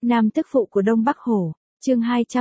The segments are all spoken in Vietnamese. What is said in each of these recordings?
Nam tức phụ của Đông Bắc Hổ, chương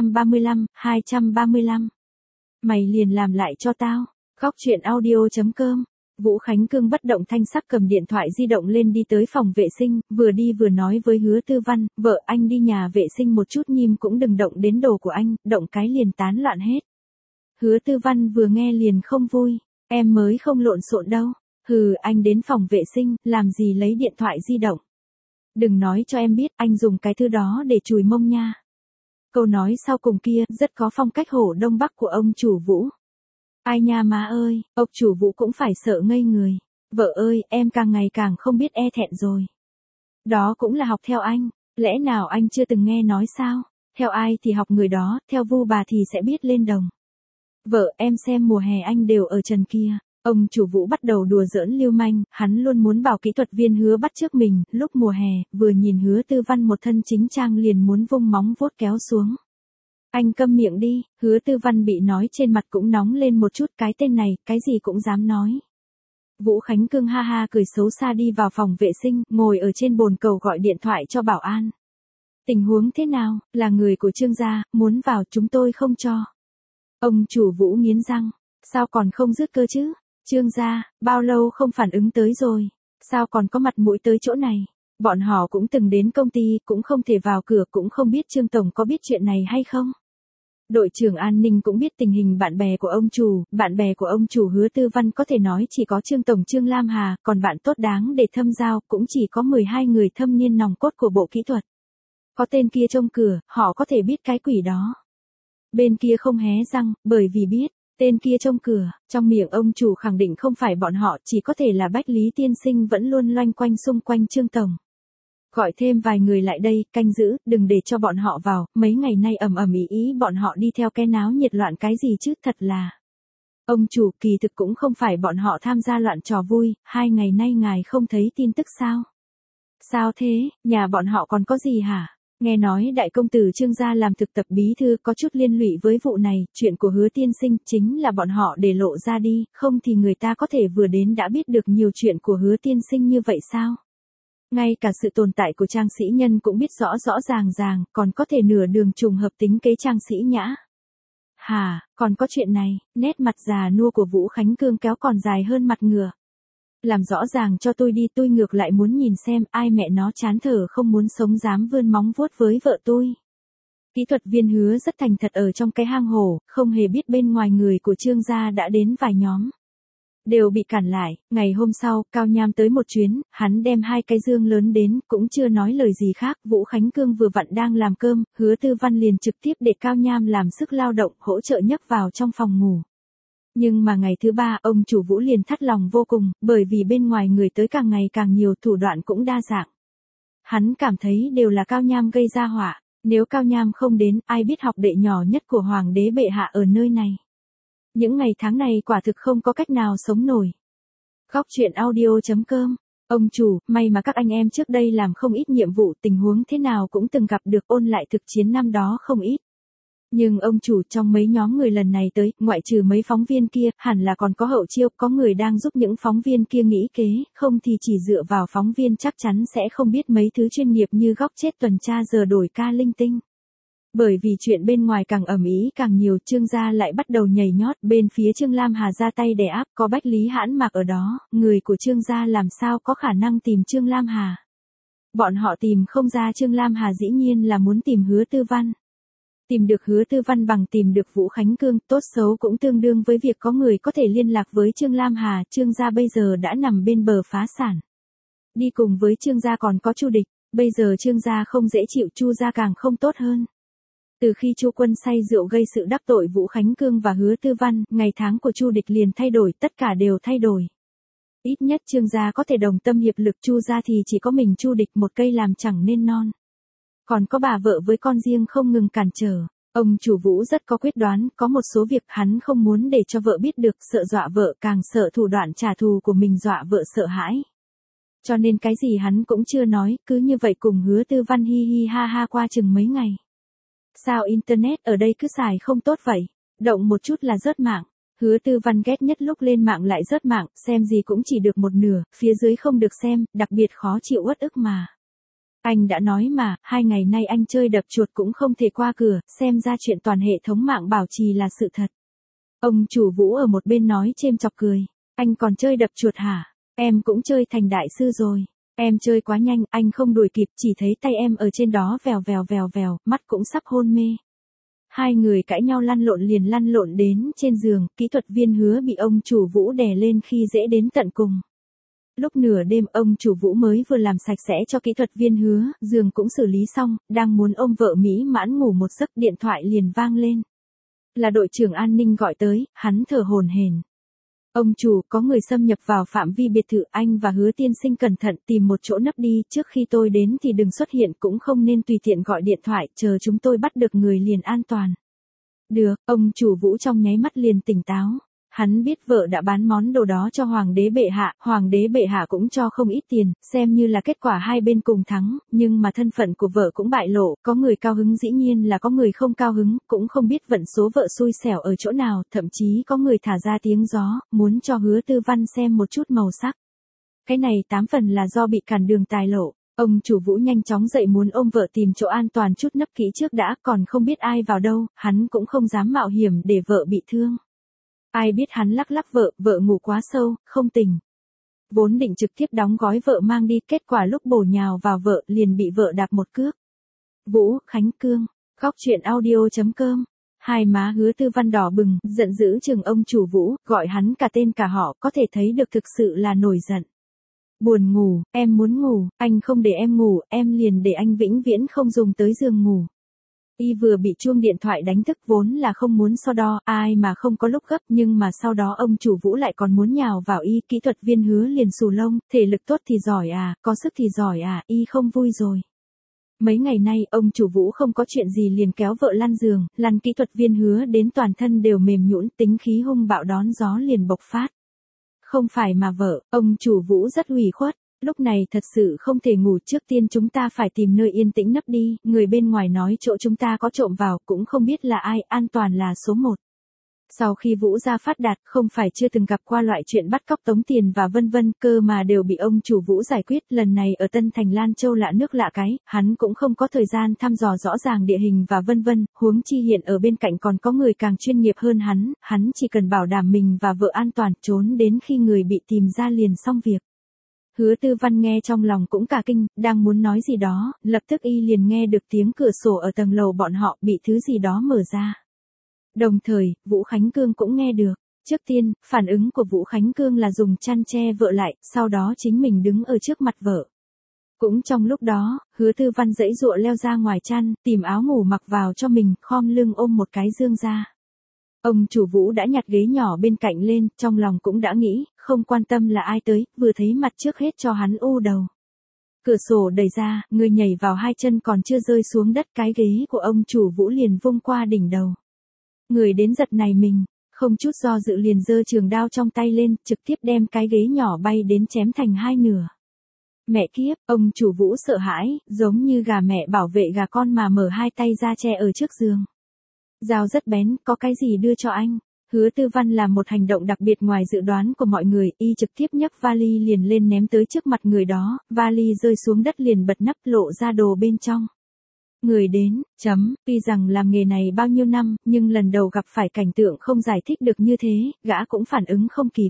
235. Mày liền làm lại cho tao. Góc truyện audio.com. Vũ Khánh Cương bất động thanh sắc cầm điện thoại di động lên đi tới phòng vệ sinh, vừa đi vừa nói với Hứa Tư Văn, vợ anh đi nhà vệ sinh một chút nhím cũng đừng động đến đồ của anh, động cái liền tán loạn hết. Hứa Tư Văn vừa nghe liền không vui, em mới không lộn xộn đâu. Hừ, anh đến phòng vệ sinh, làm gì lấy điện thoại di động. Đừng nói cho em biết anh dùng cái thứ đó để chùi mông nha. Câu nói sau cùng kia rất có phong cách Hổ Đông Bắc của ông chủ Vũ. Ai nha má ơi, ông chủ Vũ cũng phải sợ ngây người. Vợ ơi, em càng ngày càng không biết e thẹn rồi. Đó cũng là học theo anh, lẽ nào anh chưa từng nghe nói sao? Theo ai thì học người đó, theo Vu bà thì sẽ biết lên đồng. Vợ em xem mùa hè anh đều ở trần kia. Ông chủ Vũ bắt đầu đùa giỡn lưu manh, hắn luôn muốn bảo kỹ thuật viên Hứa bắt chước mình, lúc mùa hè, vừa nhìn Hứa Tư Văn một thân chính trang liền muốn vung móng vuốt kéo xuống. Anh câm miệng đi, Hứa Tư Văn bị nói trên mặt cũng nóng lên một chút, cái tên này, cái gì cũng dám nói. Vũ Khánh Cương ha ha cười xấu xa đi vào phòng vệ sinh, ngồi ở trên bồn cầu gọi điện thoại cho bảo an. Tình huống thế nào, là người của Trương gia, muốn vào chúng tôi không cho. Ông chủ Vũ nghiến răng, sao còn không dứt cơ chứ? Trương gia, bao lâu không phản ứng tới rồi, sao còn có mặt mũi tới chỗ này? Bọn họ cũng từng đến công ty, cũng không thể vào cửa, cũng không biết Trương Tổng có biết chuyện này hay không. Đội trưởng an ninh cũng biết tình hình bạn bè của ông chủ Hứa Tư Văn có thể nói chỉ có Trương Tổng Trương Lam Hà, còn bạn tốt đáng để thâm giao cũng chỉ có 12 người thâm niên nòng cốt của bộ kỹ thuật. Có tên kia trông cửa, họ có thể biết cái quỷ đó. Bên kia không hé răng, bởi vì biết. Tên kia trông cửa, trong miệng ông chủ khẳng định không phải bọn họ, chỉ có thể là Bách Lý tiên sinh vẫn luôn loanh quanh xung quanh Trương Tổng. Gọi thêm vài người lại đây, canh giữ, đừng để cho bọn họ vào, mấy ngày nay ầm ầm ý bọn họ đi theo cái náo nhiệt loạn cái gì chứ, thật là. Ông chủ, kỳ thực cũng không phải bọn họ tham gia loạn trò vui, 2 ngày nay ngài không thấy tin tức sao? Sao thế, nhà bọn họ còn có gì hả? Nghe nói đại công tử Trương gia làm thực tập bí thư có chút liên lụy với vụ này, chuyện của Hứa tiên sinh chính là bọn họ để lộ ra đi, không thì người ta có thể vừa đến đã biết được nhiều chuyện của Hứa tiên sinh như vậy sao? Ngay cả sự tồn tại của Trang Sĩ Nhân cũng biết rõ rõ ràng, còn có thể nửa đường trùng hợp tính kế Trang Sĩ Nhã. Hà, còn có chuyện này, nét mặt già nua của Vũ Khánh Cương kéo còn dài hơn mặt ngựa. Làm rõ ràng cho tôi đi, tôi ngược lại muốn nhìn xem ai mẹ nó chán thở không muốn sống dám vươn móng vuốt với vợ tôi. Kỹ thuật viên Hứa rất thành thật ở trong cái hang hổ, không hề biết bên ngoài người của Trương gia đã đến vài nhóm. Đều bị cản lại, ngày hôm sau, Cao Nham tới một chuyến, hắn đem 2 cái dương lớn đến, cũng chưa nói lời gì khác, Vũ Khánh Cương vừa vặn đang làm cơm, Hứa Tư Văn liền trực tiếp để Cao Nham làm sức lao động, hỗ trợ nhấc vào trong phòng ngủ. Nhưng mà ngày thứ 3, ông chủ Vũ liền thắt lòng vô cùng, bởi vì bên ngoài người tới càng ngày càng nhiều, thủ đoạn cũng đa dạng. Hắn cảm thấy đều là Cao Nham gây ra họa, nếu Cao Nham không đến, ai biết học đệ nhỏ nhất của Hoàng đế bệ hạ ở nơi này. Những ngày tháng này quả thực không có cách nào sống nổi. Góc truyện audio.com. Ông chủ, may mà các anh em trước đây làm không ít nhiệm vụ, tình huống thế nào cũng từng gặp được, ôn lại thực chiến năm đó không ít. Nhưng ông chủ, trong mấy nhóm người lần này tới, ngoại trừ mấy phóng viên kia, hẳn là còn có hậu chiêu, có người đang giúp những phóng viên kia nghĩ kế, không thì chỉ dựa vào phóng viên chắc chắn sẽ không biết mấy thứ chuyên nghiệp như góc chết tuần tra giờ đổi ca linh tinh. Bởi vì chuyện bên ngoài càng ầm ĩ càng nhiều, Trương gia lại bắt đầu nhảy nhót, bên phía Trương Lam Hà ra tay đè áp, có Bách Lý Hãn Mạc ở đó, người của Trương gia làm sao có khả năng tìm Trương Lam Hà. Bọn họ tìm không ra Trương Lam Hà dĩ nhiên là muốn tìm Hứa Tư Văn. Tìm được Hứa Tư Văn bằng tìm được Vũ Khánh Cương, tốt xấu cũng tương đương với việc có người có thể liên lạc với Trương Lam Hà, Trương gia bây giờ đã nằm bên bờ phá sản. Đi cùng với Trương gia còn có Chu Địch, bây giờ Trương gia không dễ chịu, Chu gia càng không tốt hơn. Từ khi Chu Quân say rượu gây sự đắc tội Vũ Khánh Cương và Hứa Tư Văn, ngày tháng của Chu Địch liền thay đổi, tất cả đều thay đổi. Ít nhất Trương gia có thể đồng tâm hiệp lực, Chu gia thì chỉ có mình Chu Địch một cây làm chẳng nên non. Còn có bà vợ với con riêng không ngừng cản trở. Ông chủ Vũ rất có quyết đoán, có một số việc hắn không muốn để cho vợ biết được, sợ dọa vợ, càng sợ thủ đoạn trả thù của mình dọa vợ sợ hãi. Cho nên cái gì hắn cũng chưa nói, cứ như vậy cùng Hứa Tư Văn hi hi ha ha qua chừng mấy ngày. Sao internet ở đây cứ xài không tốt vậy? Động một chút là rớt mạng. Hứa Tư Văn ghét nhất lúc lên mạng lại rớt mạng, xem gì cũng chỉ được một nửa, phía dưới không được xem, đặc biệt khó chịu uất ức mà. Anh đã nói mà, 2 ngày nay anh chơi đập chuột cũng không thể qua cửa, xem ra chuyện toàn hệ thống mạng bảo trì là sự thật. Ông chủ Vũ ở một bên nói chêm chọc cười. Anh còn chơi đập chuột hả? Em cũng chơi thành đại sư rồi. Em chơi quá nhanh, anh không đuổi kịp, chỉ thấy tay em ở trên đó vèo vèo, mắt cũng sắp hôn mê. Hai người cãi nhau lăn lộn đến trên giường, kỹ thuật viên Hứa bị ông chủ Vũ đè lên khi dễ đến tận cùng. Lúc nửa đêm ông chủ Vũ mới vừa làm sạch sẽ cho kỹ thuật viên Hứa, giường cũng xử lý xong, đang muốn ôm vợ mỹ mãn ngủ một giấc điện thoại liền vang lên. Là đội trưởng an ninh gọi tới, hắn thở hổn hển. Ông chủ, có người xâm nhập vào phạm vi biệt thự, anh và Hứa tiên sinh cẩn thận tìm một chỗ nấp đi, trước khi tôi đến thì đừng xuất hiện, cũng không nên tùy tiện gọi điện thoại, chờ chúng tôi bắt được người liền an toàn. Được, ông chủ Vũ trong nháy mắt liền tỉnh táo. Hắn biết vợ đã bán món đồ đó cho hoàng đế bệ hạ cũng cho không ít tiền, xem như là kết quả hai bên cùng thắng, nhưng mà thân phận của vợ cũng bại lộ, có người cao hứng dĩ nhiên là có người không cao hứng, cũng không biết vận số vợ xui xẻo ở chỗ nào, thậm chí có người thả ra tiếng gió, muốn cho Hứa Tư Văn xem một chút màu sắc. Cái này 8 phần là do bị cản đường tài lộ. Ông chủ Vũ nhanh chóng dậy muốn ôm vợ tìm chỗ an toàn chút nấp kỹ trước đã, còn không biết ai vào đâu, hắn cũng không dám mạo hiểm để vợ bị thương. Ai biết hắn lắc vợ ngủ quá sâu, không tỉnh. Vốn định trực tiếp đóng gói vợ mang đi, kết quả lúc bổ nhào vào vợ liền bị vợ đạp một cước. Vũ Khánh Cương, góc truyện audio.com. Hai má Hứa Tư Văn đỏ bừng, giận dữ chừng ông chủ Vũ, gọi hắn cả tên cả họ, có thể thấy được thực sự là nổi giận. Buồn ngủ, em muốn ngủ, anh không để em ngủ, em liền để anh vĩnh viễn không dùng tới giường ngủ. Y vừa bị chuông điện thoại đánh thức, vốn là không muốn so đo, ai mà không có lúc gấp, nhưng mà sau đó ông chủ Vũ lại còn muốn nhào vào y, kỹ thuật viên Hứa liền xù lông, thể lực tốt thì giỏi à, có sức thì giỏi à, y không vui rồi. Mấy ngày nay, ông chủ Vũ không có chuyện gì liền kéo vợ lăn giường, lăn kỹ thuật viên Hứa đến toàn thân đều mềm nhũn, tính khí hung bạo đón gió liền bộc phát. Không phải mà vợ, ông chủ Vũ rất ủy khuất. Lúc này thật sự không thể ngủ, trước tiên chúng ta phải tìm nơi yên tĩnh nấp đi, người bên ngoài nói chỗ chúng ta có trộm vào, cũng không biết là ai, an toàn là số 1. Sau khi Vũ gia phát đạt, không phải chưa từng gặp qua loại chuyện bắt cóc tống tiền và vân vân, cơ mà đều bị ông chủ Vũ giải quyết, lần này ở Tân Thành Lan Châu lạ nước lạ cái, hắn cũng không có thời gian thăm dò rõ ràng địa hình và vân vân, huống chi hiện ở bên cạnh còn có người càng chuyên nghiệp hơn hắn chỉ cần bảo đảm mình và vợ an toàn, trốn đến khi người bị tìm ra liền xong việc. Hứa Tư Văn nghe trong lòng cũng cả kinh, đang muốn nói gì đó, lập tức y liền nghe được tiếng cửa sổ ở tầng lầu bọn họ bị thứ gì đó mở ra. Đồng thời, Vũ Khánh Cương cũng nghe được. Trước tiên, phản ứng của Vũ Khánh Cương là dùng chăn che vợ lại, sau đó chính mình đứng ở trước mặt vợ. Cũng trong lúc đó, Hứa Tư Văn giãy giụa leo ra ngoài chăn, tìm áo ngủ mặc vào cho mình, khom lưng ôm một cái dương ra. Ông chủ Vũ đã nhặt ghế nhỏ bên cạnh lên, trong lòng cũng đã nghĩ, không quan tâm là ai tới, vừa thấy mặt trước hết cho hắn u đầu. Cửa sổ đẩy ra, người nhảy vào hai chân còn chưa rơi xuống đất, cái ghế của ông chủ Vũ liền vung qua đỉnh đầu. Người đến giật này mình, không chút do dự liền giơ trường đao trong tay lên, trực tiếp đem cái ghế nhỏ bay đến chém thành hai nửa. Mẹ kiếp, ông chủ Vũ sợ hãi, giống như gà mẹ bảo vệ gà con mà mở hai tay ra che ở trước giường. Dao rất bén, có cái gì đưa cho anh? Hứa Tư Văn làm một hành động đặc biệt ngoài dự đoán của mọi người, y trực tiếp nhấc vali liền lên ném tới trước mặt người đó, vali rơi xuống đất liền bật nắp lộ ra đồ bên trong. Người đến, tuy rằng làm nghề này bao nhiêu năm, nhưng lần đầu gặp phải cảnh tượng không giải thích được như thế, gã cũng phản ứng không kịp.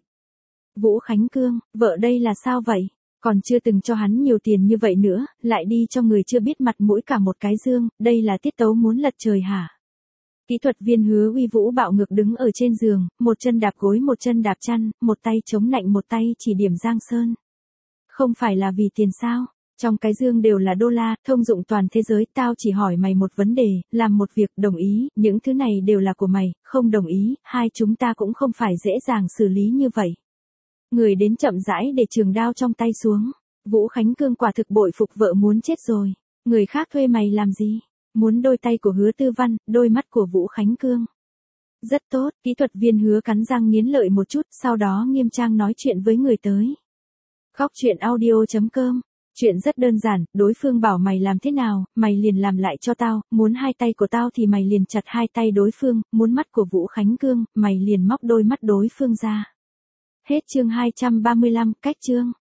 Vũ Khánh Cương, vợ đây là sao vậy? Còn chưa từng cho hắn nhiều tiền như vậy nữa, lại đi cho người chưa biết mặt mũi cả một cái dương, đây là tiết tấu muốn lật trời hả? Kỹ thuật viên Hứa uy vũ bạo ngược đứng ở trên giường, một chân đạp gối một chân đạp chăn, một tay chống nạnh một tay chỉ điểm Giang Sơn. Không phải là vì tiền sao? Trong cái dương đều là đô la, thông dụng toàn thế giới, tao chỉ hỏi mày một vấn đề, làm một việc, đồng ý, những thứ này đều là của mày, không đồng ý, hai chúng ta cũng không phải dễ dàng xử lý như vậy. Người đến chậm rãi để trường đao trong tay xuống. Vũ Khánh Cương quả thực bội phục vợ muốn chết rồi. Người khác thuê mày làm gì? Muốn đôi tay của Hứa Tư Văn, đôi mắt của Vũ Khánh Cương. Rất tốt, kỹ thuật viên Hứa cắn răng nghiến lợi một chút, sau đó nghiêm trang nói chuyện với người tới. Góc truyện audio.com. Chuyện rất đơn giản, đối phương bảo mày làm thế nào, mày liền làm lại cho tao, muốn hai tay của tao thì mày liền chặt hai tay đối phương, muốn mắt của Vũ Khánh Cương, mày liền móc đôi mắt đối phương ra. Hết chương 235, cách chương.